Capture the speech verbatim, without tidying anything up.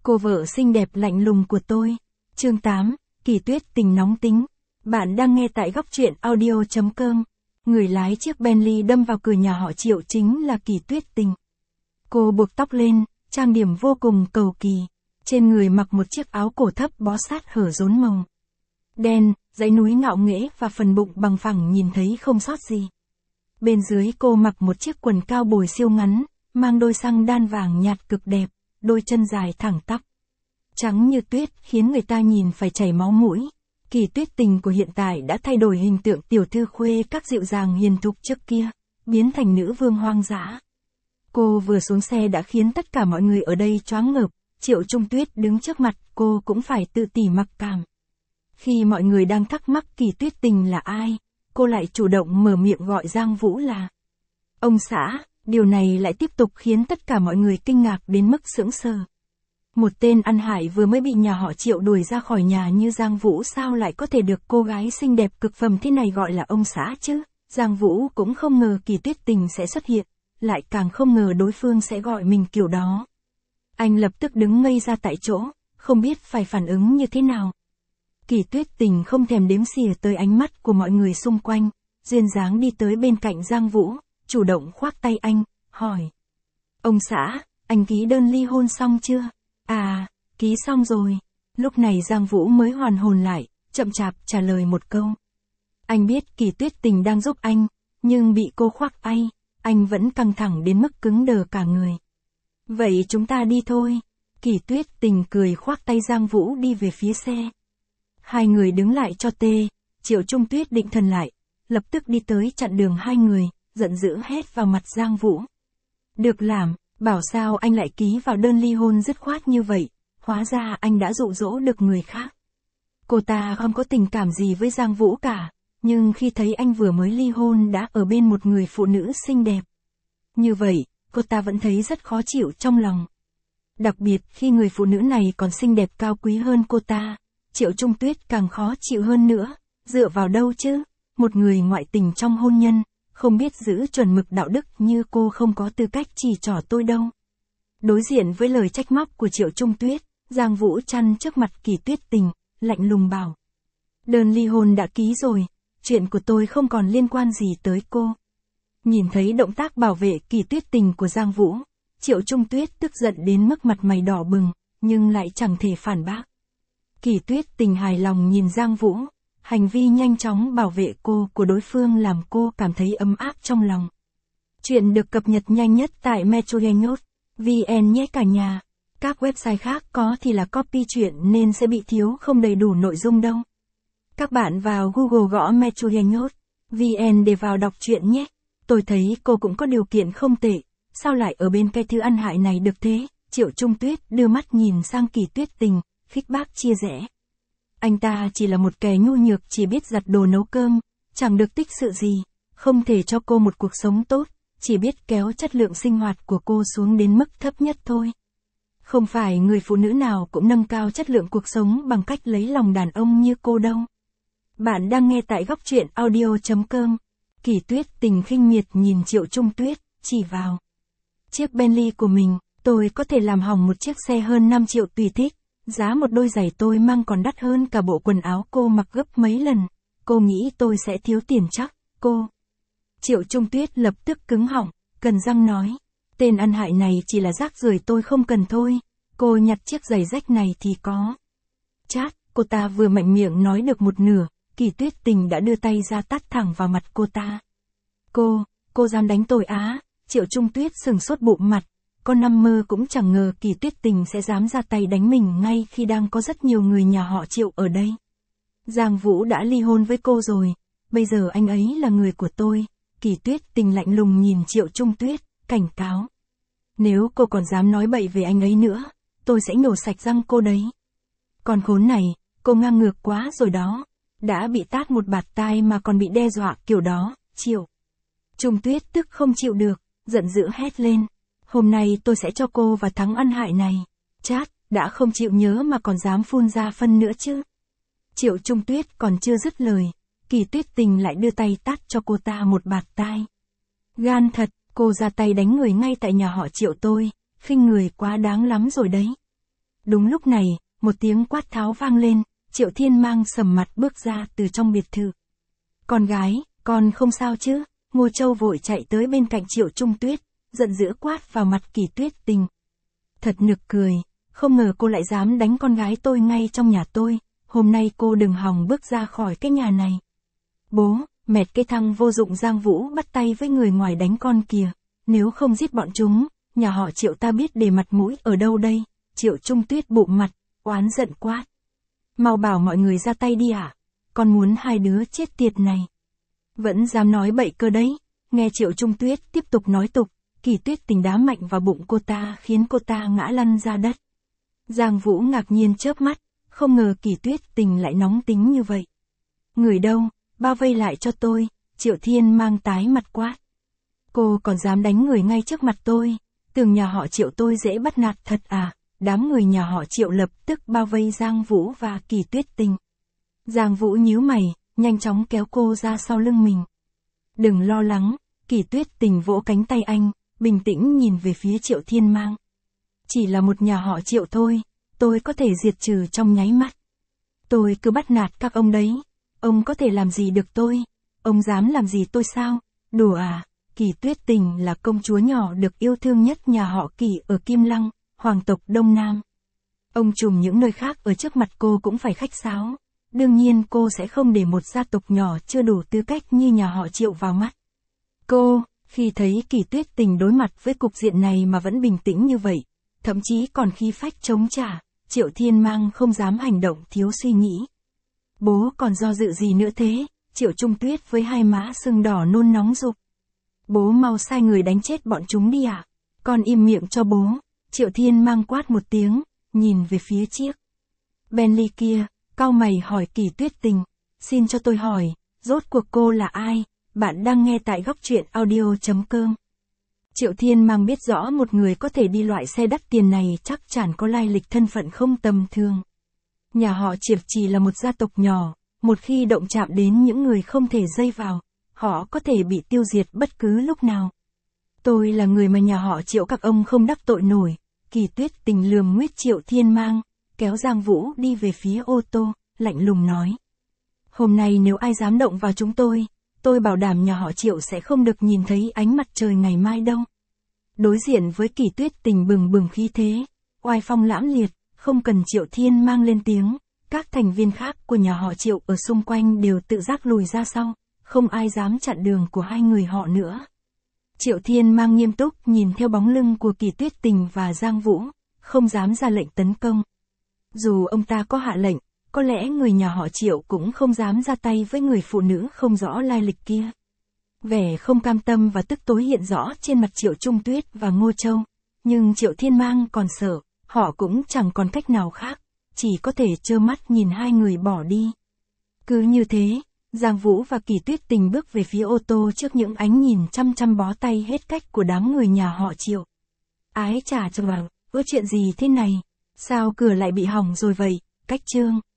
Cô vợ xinh đẹp lạnh lùng của tôi. Chương tám, Kỳ Tuyết Tình nóng tính. Bạn đang nghe tại góc truyện audio chấm com. Người lái chiếc Bentley đâm vào cửa nhà họ Triệu chính là Kỳ Tuyết Tình. Cô buộc tóc lên, trang điểm vô cùng cầu kỳ. Trên người mặc một chiếc áo cổ thấp bó sát hở rốn màu đen, dãy núi ngạo nghễ và phần bụng bằng phẳng nhìn thấy không sót gì. Bên dưới cô mặc một chiếc quần cao bồi siêu ngắn, mang đôi xăng đan vàng nhạt cực đẹp, đôi chân dài thẳng tắp, trắng như tuyết khiến người ta nhìn phải chảy máu mũi. Kỳ Tuyết Tình của hiện tại đã thay đổi hình tượng tiểu thư khuê các dịu dàng hiền thục trước kia, biến thành nữ vương hoang dã. Cô vừa xuống xe đã khiến tất cả mọi người ở đây choáng ngợp. Triệu Trung Tuyết đứng trước mặt cô cũng phải tự tỉ mặc cảm. Khi mọi người đang thắc mắc Kỳ Tuyết Tình là ai, cô lại chủ động mở miệng gọi Giang Vũ là ông xã. Điều này lại tiếp tục khiến tất cả mọi người kinh ngạc đến mức sững sờ. Một tên ăn hại vừa mới bị nhà họ Triệu đuổi ra khỏi nhà như Giang Vũ sao lại có thể được cô gái xinh đẹp cực phẩm thế này gọi là ông xã chứ? Giang Vũ cũng không ngờ Kỳ Tuyết Tình sẽ xuất hiện, lại càng không ngờ đối phương sẽ gọi mình kiểu đó. Anh lập tức đứng ngây ra tại chỗ, không biết phải phản ứng như thế nào. Kỳ Tuyết Tình không thèm đếm xỉa tới ánh mắt của mọi người xung quanh, duyên dáng đi tới bên cạnh Giang Vũ, chủ động khoác tay anh, hỏi. Ông xã, anh ký đơn ly hôn xong chưa? À, ký xong rồi. Lúc này Giang Vũ mới hoàn hồn lại, chậm chạp trả lời một câu. Anh biết Kỳ Tuyết Tình đang giúp anh, nhưng bị cô khoác tay, anh vẫn căng thẳng đến mức cứng đờ cả người. Vậy chúng ta đi thôi. Kỳ Tuyết Tình cười khoác tay Giang Vũ đi về phía xe. Hai người đứng lại cho tê. Triệu Trung Tuyết định thần lại, lập tức đi tới chặn đường hai người, giận dữ hét vào mặt Giang Vũ. Được làm, bảo sao anh lại ký vào đơn ly hôn dứt khoát như vậy, hóa ra anh đã dụ dỗ được người khác. Cô ta không có tình cảm gì với Giang Vũ cả, nhưng khi thấy anh vừa mới ly hôn đã ở bên một người phụ nữ xinh đẹp. Như vậy, cô ta vẫn thấy rất khó chịu trong lòng. Đặc biệt khi người phụ nữ này còn xinh đẹp cao quý hơn cô ta, Triệu Trung Tuyết càng khó chịu hơn nữa. Dựa vào đâu chứ? Một người ngoại tình trong hôn nhân, không biết giữ chuẩn mực đạo đức như cô không có tư cách chỉ trỏ tôi đâu. Đối diện với lời trách móc của Triệu Trung Tuyết, Giang Vũ chăn trước mặt Kỳ Tuyết Tình, lạnh lùng bảo. Đơn ly hôn đã ký rồi, chuyện của tôi không còn liên quan gì tới cô. Nhìn thấy động tác bảo vệ Kỳ Tuyết Tình của Giang Vũ, Triệu Trung Tuyết tức giận đến mức mặt mày đỏ bừng, nhưng lại chẳng thể phản bác. Kỳ Tuyết Tình hài lòng nhìn Giang Vũ, hành vi nhanh chóng bảo vệ cô của đối phương làm cô cảm thấy ấm áp trong lòng. Chuyện được cập nhật nhanh nhất tại metrogenhot chấm vn nhé cả nhà. Các website khác có thì là copy chuyện nên sẽ bị thiếu không đầy đủ nội dung đâu. Các bạn vào Google gõ metrogenhot chấm vn để vào đọc truyện nhé. Tôi thấy cô cũng có điều kiện không tệ, sao lại ở bên cái thứ ăn hại này được thế? Triệu Trung Tuyết đưa mắt nhìn sang Kỳ Tuyết Tình, khích bác chia rẽ. Anh ta chỉ là một kẻ nhu nhược chỉ biết giặt đồ nấu cơm, chẳng được tích sự gì, không thể cho cô một cuộc sống tốt, chỉ biết kéo chất lượng sinh hoạt của cô xuống đến mức thấp nhất thôi. Không phải người phụ nữ nào cũng nâng cao chất lượng cuộc sống bằng cách lấy lòng đàn ông như cô đâu. Bạn đang nghe tại góc truyện audio chấm com. Kỳ Tuyết Tình khinh miệt nhìn Triệu Trung Tuyết, chỉ vào chiếc Bentley của mình, tôi có thể làm hỏng một chiếc xe hơn năm triệu tùy thích, giá một đôi giày tôi mang còn đắt hơn cả bộ quần áo cô mặc gấp mấy lần, cô nghĩ tôi sẽ thiếu tiền chắc, cô. Triệu Trung Tuyết lập tức cứng họng, cần răng nói, tên ăn hại này chỉ là rác rưởi tôi không cần thôi, cô nhặt chiếc giày rách này thì có. Chát, cô ta vừa mạnh miệng nói được một nửa, Kỳ Tuyết Tình đã đưa tay ra tát thẳng vào mặt cô ta. Cô, cô dám đánh tôi á? Triệu Trung Tuyết sừng sốt bụng mặt, con nằm mơ cũng chẳng ngờ Kỳ Tuyết Tình sẽ dám ra tay đánh mình ngay khi đang có rất nhiều người nhà họ Triệu ở đây. Giang Vũ đã ly hôn với cô rồi, bây giờ anh ấy là người của tôi. Kỳ Tuyết Tình lạnh lùng nhìn Triệu Trung Tuyết, cảnh cáo. Nếu cô còn dám nói bậy về anh ấy nữa, tôi sẽ nhổ sạch răng cô đấy. Con khốn này, cô ngang ngược quá rồi đó. Đã bị tát một bạt tai mà còn bị đe dọa kiểu đó, Triệu Trung Tuyết tức không chịu được, giận dữ hét lên. Hôm nay tôi sẽ cho cô và thắng ăn hại này. Chát, đã không chịu nhớ mà còn dám phun ra phân nữa chứ. Triệu Trung Tuyết còn chưa dứt lời, Kỳ Tuyết Tình lại đưa tay tát cho cô ta một bạt tai. Gan thật, cô ra tay đánh người ngay tại nhà họ Triệu tôi, khinh người quá đáng lắm rồi đấy. Đúng lúc này, một tiếng quát tháo vang lên, Triệu Thiên Mang sầm mặt bước ra từ trong biệt thự. Con gái, con không sao chứ? Ngô Châu vội chạy tới bên cạnh Triệu Trung Tuyết, giận dữ quát vào mặt Kỳ Tuyết Tình. Thật nực cười, không ngờ cô lại dám đánh con gái tôi ngay trong nhà tôi, hôm nay cô đừng hòng bước ra khỏi cái nhà này. Bố, mệt cái thằng vô dụng Giang Vũ bắt tay với người ngoài đánh con kìa, nếu không giết bọn chúng, nhà họ Triệu ta biết để mặt mũi ở đâu đây? Triệu Trung Tuyết bụm mặt, oán giận quát. Mau bảo mọi người ra tay đi ạ, con muốn hai đứa chết tiệt này. Vẫn dám nói bậy cơ đấy, nghe Triệu Trung Tuyết tiếp tục nói tục, Kỳ Tuyết Tình đá mạnh vào bụng cô ta khiến cô ta ngã lăn ra đất. Giang Vũ ngạc nhiên chớp mắt, không ngờ Kỳ Tuyết Tình lại nóng tính như vậy. Người đâu, bao vây lại cho tôi, Triệu Thiên Mang tái mặt quát. Cô còn dám đánh người ngay trước mặt tôi, tưởng nhà họ Triệu tôi dễ bắt nạt thật à? Đám người nhà họ Triệu lập tức bao vây Giang Vũ và Kỳ Tuyết Tình. Giang Vũ nhíu mày, nhanh chóng kéo cô ra sau lưng mình. Đừng lo lắng, Kỳ Tuyết Tình vỗ cánh tay anh, bình tĩnh nhìn về phía Triệu Thiên Mang. Chỉ là một nhà họ Triệu thôi, tôi có thể diệt trừ trong nháy mắt. Tôi cứ bắt nạt các ông đấy, ông có thể làm gì được tôi? Ông dám làm gì tôi sao? Đùa à? Kỳ Tuyết Tình là công chúa nhỏ được yêu thương nhất nhà họ Kỳ ở Kim Lăng, hoàng tộc Đông Nam. Ông trùm những nơi khác ở trước mặt cô cũng phải khách sáo. Đương nhiên cô sẽ không để một gia tộc nhỏ chưa đủ tư cách như nhà họ Triệu vào mắt. Cô, khi thấy Kỳ Tuyết Tình đối mặt với cục diện này mà vẫn bình tĩnh như vậy, thậm chí còn khí phách chống trả, Triệu Thiên Mang không dám hành động thiếu suy nghĩ. Bố còn do dự gì nữa thế? Triệu Trung Tuyết với hai má sưng đỏ nôn nóng giục. Bố mau sai người đánh chết bọn chúng đi ạ. À? Con im miệng cho bố. Triệu Thiên Mang quát một tiếng, nhìn về phía chiếc Bentley kia, cau mày hỏi Kỳ Tuyết Tình. Xin cho tôi hỏi, rốt cuộc cô là ai? Bạn đang nghe tại góc truyện audio chấm com. Triệu Thiên Mang biết rõ một người có thể đi loại xe đắt tiền này chắc chắn có lai lịch thân phận không tầm thường. Nhà họ Triệu chỉ là một gia tộc nhỏ, một khi động chạm đến những người không thể dây vào, họ có thể bị tiêu diệt bất cứ lúc nào. Tôi là người mà nhà họ Triệu các ông không đắc tội nổi. Kỳ Tuyết Tình lườm nguyết Triệu Thiên Mang, kéo Giang Vũ đi về phía ô tô, lạnh lùng nói. Hôm nay nếu ai dám động vào chúng tôi, tôi bảo đảm nhà họ Triệu sẽ không được nhìn thấy ánh mặt trời ngày mai đâu. Đối diện với Kỳ Tuyết Tình bừng bừng khí thế, oai phong lãm liệt, không cần Triệu Thiên Mang lên tiếng, các thành viên khác của nhà họ Triệu ở xung quanh đều tự giác lùi ra sau, không ai dám chặn đường của hai người họ nữa. Triệu Thiên Mang nghiêm túc nhìn theo bóng lưng của Kỳ Tuyết Tình và Giang Vũ, không dám ra lệnh tấn công. Dù ông ta có hạ lệnh, có lẽ người nhà họ Triệu cũng không dám ra tay với người phụ nữ không rõ lai lịch kia. Vẻ không cam tâm và tức tối hiện rõ trên mặt Triệu Trung Tuyết và Ngô Châu, nhưng Triệu Thiên Mang còn sợ, họ cũng chẳng còn cách nào khác, chỉ có thể trơ mắt nhìn hai người bỏ đi. Cứ như thế, Giang Vũ và Kỳ Tuyết Tình bước về phía ô tô trước những ánh nhìn chăm chăm bó tay hết cách của đám người nhà họ Triệu. Ái chà cho vào, có chuyện gì thế này? Sao cửa lại bị hỏng rồi vậy? Cách chương